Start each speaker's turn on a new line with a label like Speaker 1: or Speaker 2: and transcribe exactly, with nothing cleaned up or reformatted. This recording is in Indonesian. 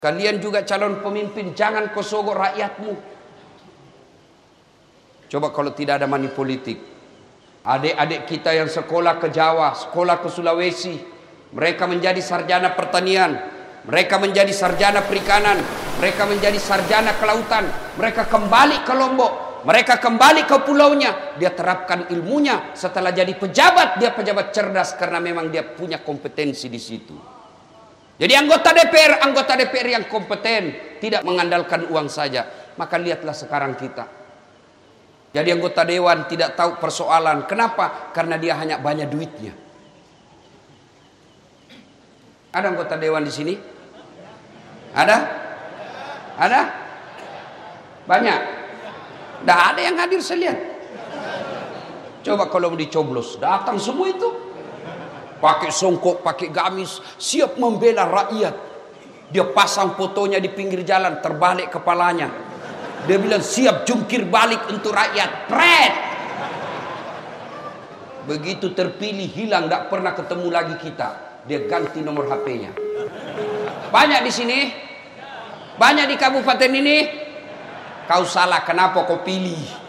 Speaker 1: Kalian juga calon pemimpin, jangan kau sogok rakyatmu. Coba kalau tidak ada money politik, adik-adik kita yang sekolah ke Jawa, sekolah ke Sulawesi, mereka menjadi sarjana pertanian, mereka menjadi sarjana perikanan, mereka menjadi sarjana kelautan, mereka kembali ke Lombok, mereka kembali ke pulaunya, dia terapkan ilmunya, setelah jadi pejabat, dia pejabat cerdas karena memang dia punya kompetensi di situ. Jadi anggota D P R, anggota D P R yang kompeten, tidak mengandalkan uang saja. Maka lihatlah sekarang kita. Jadi anggota dewan tidak tahu persoalan. Kenapa? Karena dia hanya banyak duitnya. Ada anggota dewan di sini? Ada? Ada? Banyak? Tidak ada yang hadir, saya lihat. Coba kalau mau dicoblos, datang semua itu. Pakai songkok, pakai gamis, siap membela rakyat. Dia pasang fotonya di pinggir jalan, terbalik kepalanya. Dia bilang siap jungkir balik untuk rakyat. Pret. Begitu terpilih hilang, tidak pernah ketemu lagi kita. Dia ganti nomor H P-nya. Banyak di sini? Banyak di kabupaten ini? Kau salah, kenapa kau pilih?